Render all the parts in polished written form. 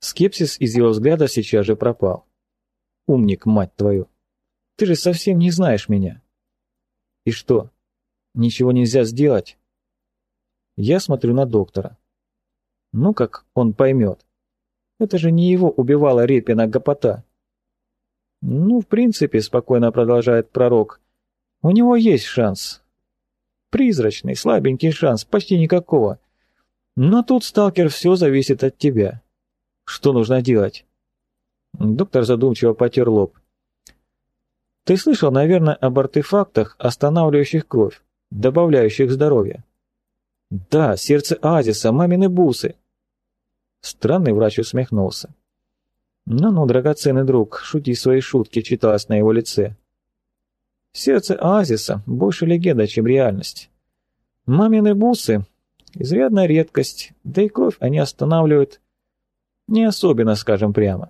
Скепсис из его взгляда сейчас же пропал. «Умник, мать твою! Ты же совсем не знаешь меня!» «И что, ничего нельзя сделать?» Я смотрю на доктора. Ну как он поймет? Это же не его убивала Репина гопота. «Ну, в принципе, — спокойно продолжает пророк, — у него есть шанс. Призрачный, слабенький шанс, почти никакого. Но тут, сталкер, все зависит от тебя. Что нужно делать?» Доктор задумчиво потер лоб. «Ты слышал, наверное, об артефактах, останавливающих кровь, добавляющих здоровья?» «Да, сердце оазиса, мамины бусы». Странный врач усмехнулся. «Ну-ну, драгоценный друг, шути свои шутки», — читалось на его лице. «Сердце оазиса больше легенда, чем реальность. Мамины бусы — изрядная редкость, да и кровь они останавливают не особенно, скажем прямо.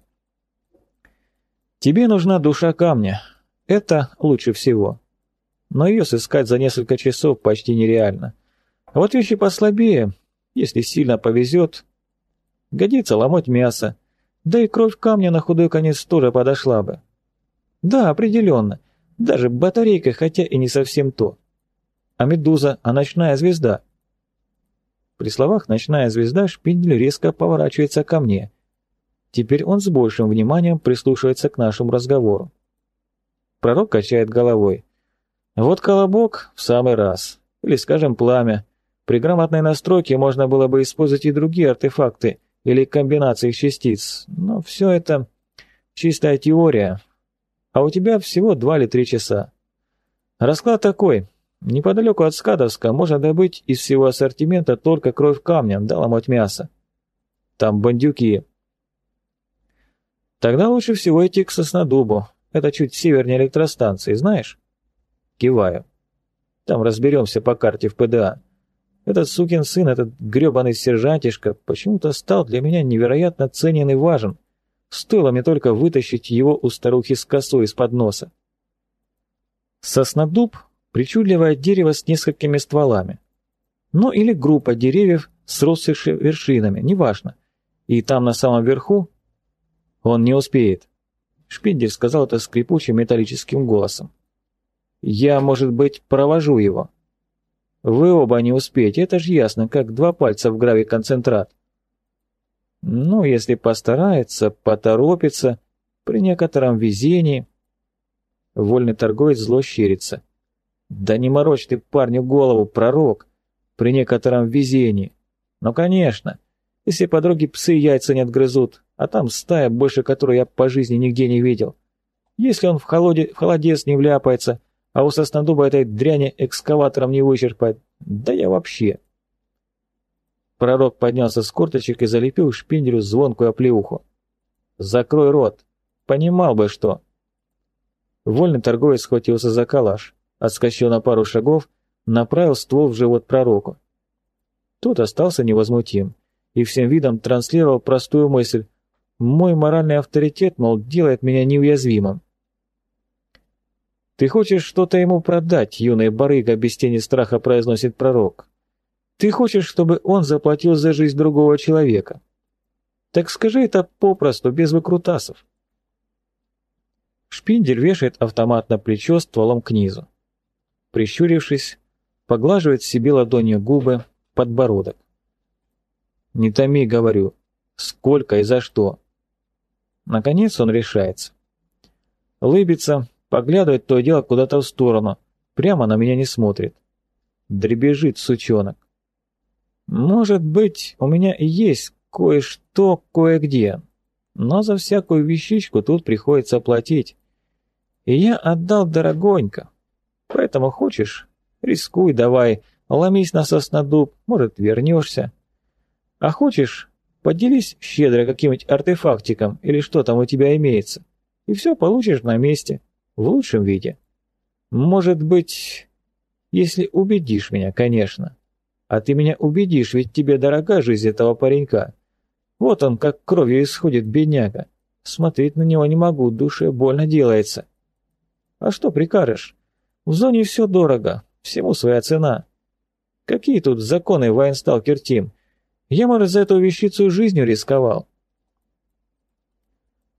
Тебе нужна душа камня, это лучше всего, но ее сыскать за несколько часов почти нереально. А вот вещи послабее, если сильно повезет, годится ломоть мясо, да и кровь камня на худой конец тоже подошла бы. Да, определенно, даже батарейка, хотя и не совсем то. А медуза, а ночная звезда?» При словах «ночная звезда» Шпиндель резко поворачивается ко мне. Теперь он с большим вниманием прислушивается к нашему разговору. Пророк качает головой. «Вот колобок в самый раз. Или, скажем, пламя. При грамотной настройке можно было бы использовать и другие артефакты или комбинации их частиц. Но все это чистая теория. А у тебя всего 2 или 3 часа. Расклад такой. Неподалеку от Скадовска можно добыть из всего ассортимента только кровь камня, да ломоть мяса. Там бандюки. Тогда лучше всего идти к Соснодубу. Это чуть севернее электростанции, знаешь?» Киваю. «Там разберемся по карте в ПДА. Этот сукин сын, этот гребаный сержантишка, почему-то стал для меня невероятно ценен и важен. Стоило мне только вытащить его у старухи с косой из-под носа». Соснодуб — причудливое дерево с несколькими стволами. Ну или группа деревьев с росшими вершинами, неважно. И там на самом верху... «Он не успеет», — Шпиндель сказал это скрипучим металлическим голосом. «Я, может быть, провожу его». «Вы оба не успеете, это же ясно, как 2 пальца в гравий-концентрат». «Ну, если постарается, поторопится, при некотором везении...» Вольный торговец зло щерится. «Да не морочь ты парню голову, пророк, при некотором везении. Ну, конечно, если подруги псы яйца не отгрызут, а там стая, больше которой я по жизни нигде не видел. Если он в холодец не вляпается, а у Соснодуба этой дряни экскаватором не вычерпает, да я вообще...» Пророк поднялся с корточек и залепил Шпинделю звонкую оплеуху. «Закрой рот! Понимал бы, что...» Вольный торговец схватился за калаш, отскочил на пару шагов, направил ствол в живот пророку. Тот остался невозмутим и всем видом транслировал простую мысль: мой моральный авторитет, мол, делает меня неуязвимым. «Ты хочешь что-то ему продать, юный барыга», — без тени страха произносит пророк. «Ты хочешь, чтобы он заплатил за жизнь другого человека? Так скажи это попросту, без выкрутасов». Шпиндель вешает автомат на плечо стволом к низу. Прищурившись, поглаживает себе ладонью губы, подбородок. «Не томи, — говорю, — сколько и за что?» Наконец он решается. Лыбится, поглядывает то и дело куда-то в сторону, прямо на меня не смотрит. Дребезжит сучонок. «Может быть, у меня и есть кое-что кое-где, но за всякую вещичку тут приходится платить. И я отдал дорогонько. Поэтому хочешь, рискуй давай, ломись на Соснодуб, может, вернешься. А хочешь, поделись щедро каким-нибудь артефактиком или что там у тебя имеется, и все получишь на месте, в лучшем виде. Может быть, если убедишь меня, конечно. А ты меня убедишь, ведь тебе дорога жизнь этого паренька. Вот он, как кровью исходит, бедняга. Смотреть на него не могу, душе больно делается. А что прикажешь? В зоне все дорого, всему своя цена. Какие тут законы, военсталкер Тим? Я, может, за эту вещицу жизнью рисковал.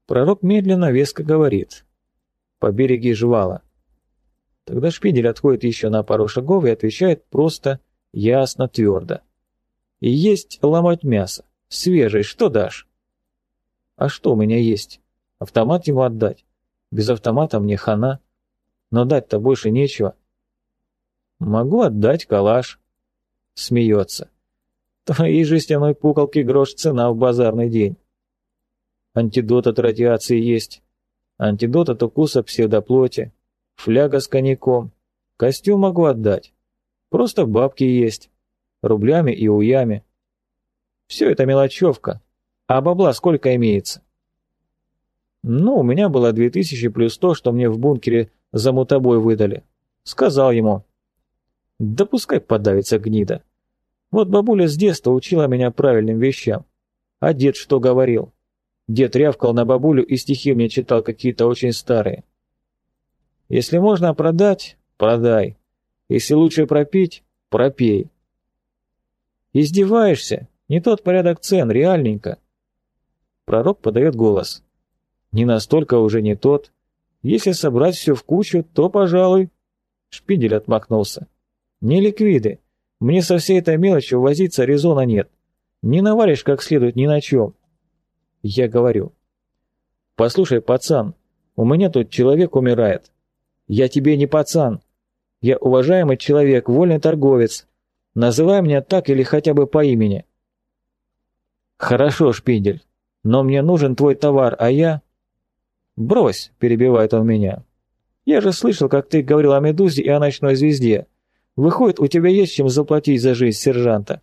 Пророк медленно, веско говорит. Побереги жвала. Тогда Шпиндель отходит еще на пару шагов и отвечает просто, ясно, твердо. И есть ломоть мяса. Свежий, что дашь? А что у меня есть? Автомат ему отдать? Без автомата мне хана. Но дать-то больше нечего. Могу отдать калаш. Смеется. Твоей жестяной пуколки грош цена в базарный день. Антидот от радиации есть. Антидот от укуса псевдоплоти. Фляга с коньяком. Костюм могу отдать. Просто бабки есть. Рублями и уями. Все это мелочевка. А бабла сколько имеется? Ну, у меня было 2000 плюс то, что мне в бункере за мутобой выдали. Сказал ему. Да пускай подавится гнида. Вот бабуля с детства учила меня правильным вещам. А дед что говорил? Дед рявкал на бабулю и стихи мне читал какие-то очень старые. Если можно продать, продай. Если лучше пропить, пропей. Издеваешься? Не тот порядок цен, реальненько. Пророк подает голос. Не настолько уже не тот. Если собрать все в кучу, то, пожалуй... Шпиндель отмахнулся. Не ликвиды. Мне со всей этой мелочью возиться резона нет. Не наваришь как следует ни на чем. Я говорю. Послушай, пацан, у меня тут человек умирает. Я тебе не пацан. Я уважаемый человек, вольный торговец. Называй меня так или хотя бы по имени. Хорошо, Шпиндель, но мне нужен твой товар, а я... Брось, перебивает он меня. Я же слышал, как ты говорил о Медузе и о Ночной Звезде. Выходит, у тебя есть чем заплатить за жизнь сержанта.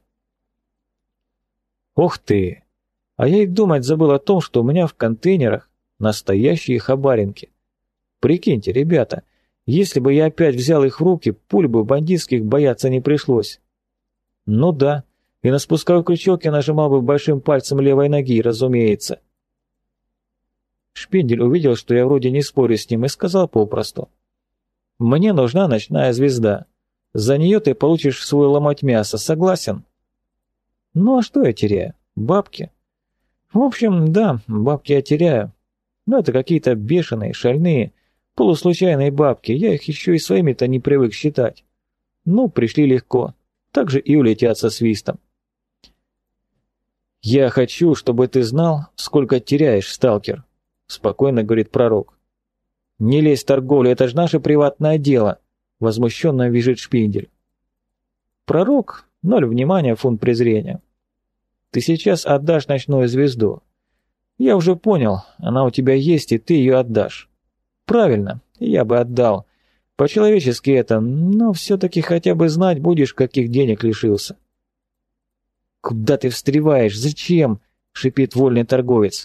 Ох ты! А я и думать забыл о том, что у меня в контейнерах настоящие хабаринки. Прикиньте, ребята, если бы я опять взял их в руки, пуль бы бандитских бояться не пришлось. Ну да, и на спусковой крючок я нажимал бы большим пальцем левой ноги, разумеется. Шпиндель увидел, что я вроде не спорю с ним, и сказал попросту. Мне нужна Ночная Звезда. За нее ты получишь свой ломоть мяса, согласен? Ну а что я теряю? Бабки. В общем, да, бабки я теряю. Но это какие-то бешеные, шальные, полуслучайные бабки, я их еще и своими-то не привык считать. Ну, пришли легко, так же и улетят со свистом. «Я хочу, чтобы ты знал, сколько теряешь, сталкер», — спокойно говорит пророк. «Не лезь в торговлю, это же наше приватное дело», — возмущенно визжит Шпиндель. Пророк, 0 внимания, фунт презрения. «Ты сейчас отдашь Ночную Звезду. Я уже понял, она у тебя есть, и ты ее отдашь. Правильно, я бы отдал. По-человечески это, но все-таки хотя бы знать будешь, каких денег лишился». «Куда ты встреваешь? Зачем?» — шипит вольный торговец.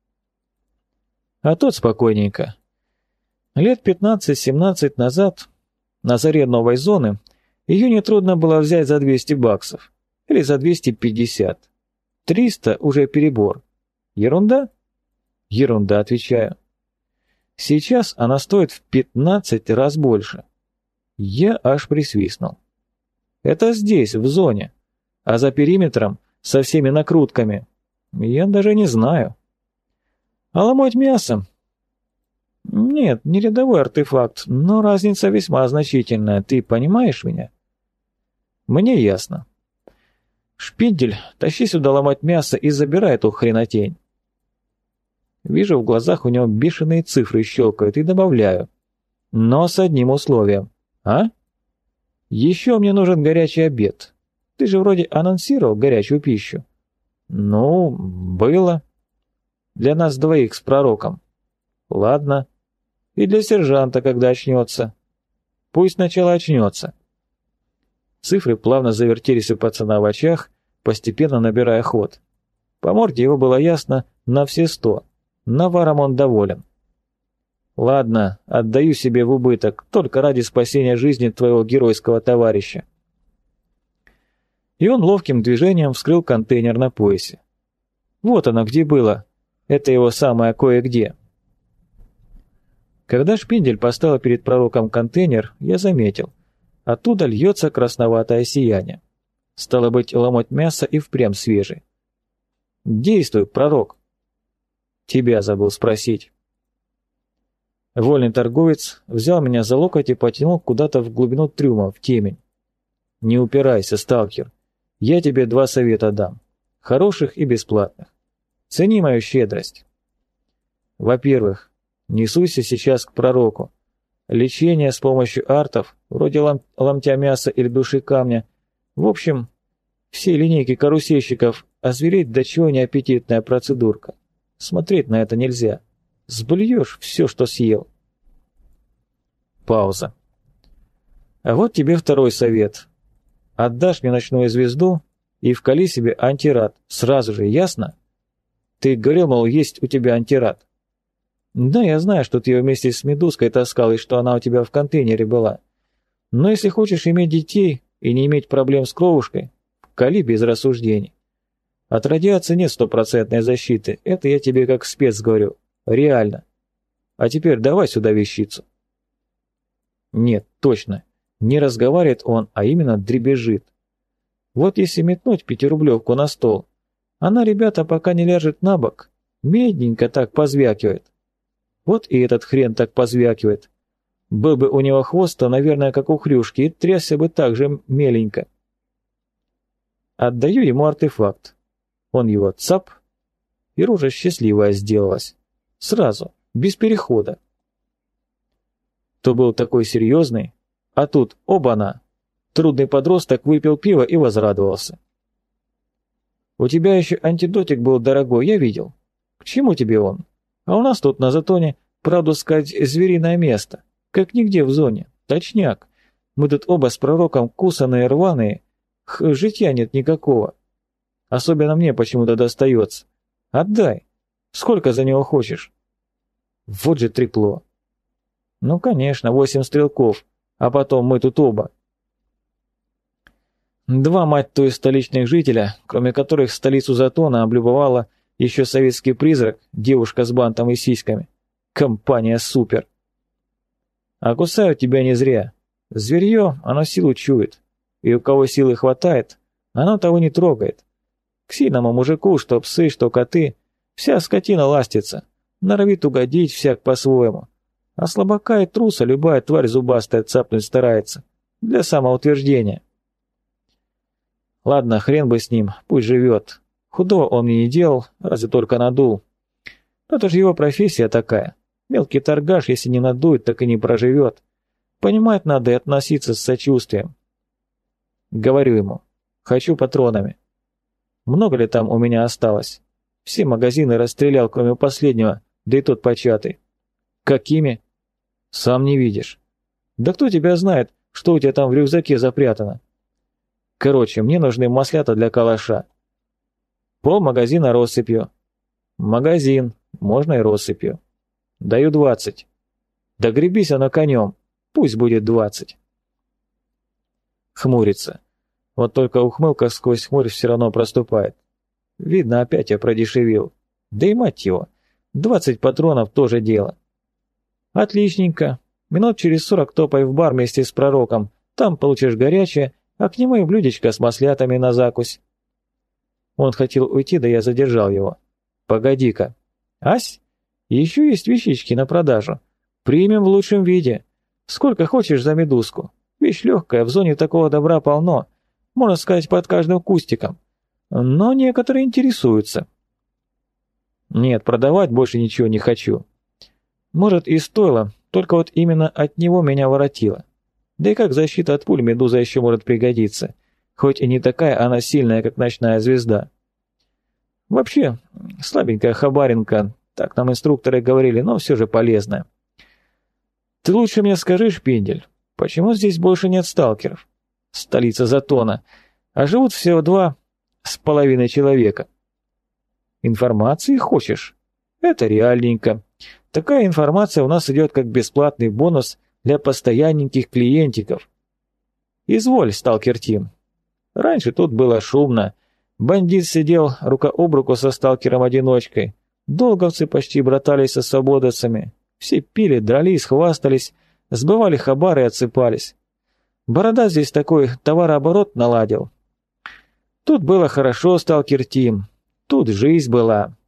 А тот спокойненько. Лет 15-17 назад, на заре новой зоны, ее нетрудно было взять за 200 баксов. Или за 250. 300 уже перебор. Ерунда? Ерунда, отвечаю. Сейчас она стоит в 15 раз больше. Я аж присвистнул. Это здесь, в зоне. А за периметром, со всеми накрутками, я даже не знаю. А ломоть мясо? Нет, не рядовой артефакт, но разница весьма значительная, ты понимаешь меня? Мне ясно. Шпиндель, тащи сюда ломать мясо и забирай эту хренотень. Вижу, в глазах у него бешеные цифры щелкают, и добавляю. Но с одним условием. А? Еще мне нужен горячий обед. Ты же вроде анонсировал горячую пищу. Ну, было. Для нас двоих с пророком. Ладно. И для сержанта, когда очнется. Пусть сначала очнется. Цифры плавно завертелись у пацана в очах, постепенно набирая ход. По морде его было ясно на все 100. Наваром он доволен. Ладно, отдаю себе в убыток, только ради спасения жизни твоего геройского товарища. И он ловким движением вскрыл контейнер на поясе. Вот оно где было. Это его самое кое-где. Когда Шпиндель поставил перед пророком контейнер, я заметил. Оттуда льется красноватое сияние. Стало быть, ломоть мяса и впрямь свежий. Действуй, пророк. Тебя забыл спросить. Вольный торговец взял меня за локоть и потянул куда-то в глубину трюма, в темень. Не упирайся, сталкер. Я тебе 2 совета дам. Хороших и бесплатных. Цени мою щедрость. Во-первых, не суйся сейчас к пророку. Лечение с помощью артов, вроде ломтя мяса или души камня, в общем, все линейки карусельщиков, озвереть до чего неаппетитная процедурка. Смотреть на это нельзя. Сблюешь все, что съел. Пауза. А вот тебе 2-й совет. Отдашь мне ночную звезду и вкали себе антирад. Сразу же, ясно? Ты говорил, мол, есть у тебя антирад. Да, я знаю, что ты ее вместе с Медузкой таскал и что она у тебя в контейнере была. Но если хочешь иметь детей и не иметь проблем с кровушкой, вкали без рассуждений. От радиации нет 100% защиты, это я тебе как спец говорю. Реально. А теперь давай сюда вещицу. Нет, точно. Не разговаривает он, а именно дребезжит. Вот если метнуть 5-рублевку на стол, она, ребята, пока не ляжет на бок, медненько так позвякивает. Вот и этот хрен так позвякивает. Был бы у него хвост, то, наверное, как у хрюшки, и трясся бы так же меленько. Отдаю ему артефакт. Он его цап, и рожа счастливая сделалась. Сразу, без перехода. То был такой серьезный, а тут оба-на. Трудный подросток выпил пиво и возрадовался. У тебя еще антидотик был дорогой, я видел. К чему тебе он? А у нас тут на Затоне, правду сказать, звериное место. Как нигде в зоне. Точняк. Мы тут оба с пророком кусаные, рваные. Житья нет никакого. Особенно мне почему-то достается. Отдай. Сколько за него хочешь? Вот же трепло. Ну, конечно, 8 стрелков. А потом мы тут оба. 2, мать твою, столичных жителя, кроме которых столицу Затона облюбовала еще советский призрак, девушка с бантом и сиськами. Компания супер. А кусают тебя не зря. Зверье, оно силу чует. И у кого силы хватает, оно того не трогает. К сильному мужику, что псы, что коты, вся скотина ластится, норовит угодить всяк по-своему. А слабака и труса любая тварь зубастая цапнуть старается. Для самоутверждения. Ладно, хрен бы с ним, пусть живет. Худого он мне не делал, разве только надул. Но это же его профессия такая. Мелкий торгаш, если не надует, так и не проживет. Понимать надо и относиться с сочувствием. Говорю ему, хочу патронами. Много ли там у меня осталось? Все магазины расстрелял, кроме последнего, да и тот початый. Какими? Сам не видишь. Да кто тебя знает, что у тебя там в рюкзаке запрятано? Короче, мне нужны маслята для калаша. Полмагазина россыпью. Магазин, можно и россыпью. Даю 20. Да гребись оно конем, пусть будет 20. Хмурится. Вот только ухмылка сквозь хмурь все равно проступает. Видно, опять я продешевил. Да и мать его, 20 патронов тоже дело. Отличненько. Минут через 40 топай в бар вместе с пророком. Там получишь горячее, а к нему и блюдечко с маслятами на закусь. Он хотел уйти, да я задержал его. Погоди-ка. Ась, еще есть вещички на продажу. Примем в лучшем виде. Сколько хочешь за медузку. Вещь легкая, в зоне такого добра полно. Можно сказать, под каждым кустиком. Но некоторые интересуются. Нет, продавать больше ничего не хочу. Может, и стоило, только вот именно от него меня воротило. Да и как защита от пуль медуза еще может пригодиться. Хоть и не такая она сильная, как ночная звезда. Вообще, слабенькая хабаринка, так нам инструкторы говорили, но все же полезная. Ты лучше мне скажи, Шпиндель, почему здесь больше нет сталкеров? Столица Затона. А живут всего 2,5 человека. Информации хочешь? Это реальненько. Такая информация у нас идет как бесплатный бонус для постоянненьких клиентиков. Изволь, сталкер Тим. Раньше тут было шумно. Бандит сидел рука об руку со сталкером-одиночкой. Долговцы почти братались со свободовцами. Все пили, дрались, хвастались, сбывали хабары и отсыпались. Борода здесь такой товарооборот наладил. Тут было хорошо, сталкер Тим. Тут жизнь была.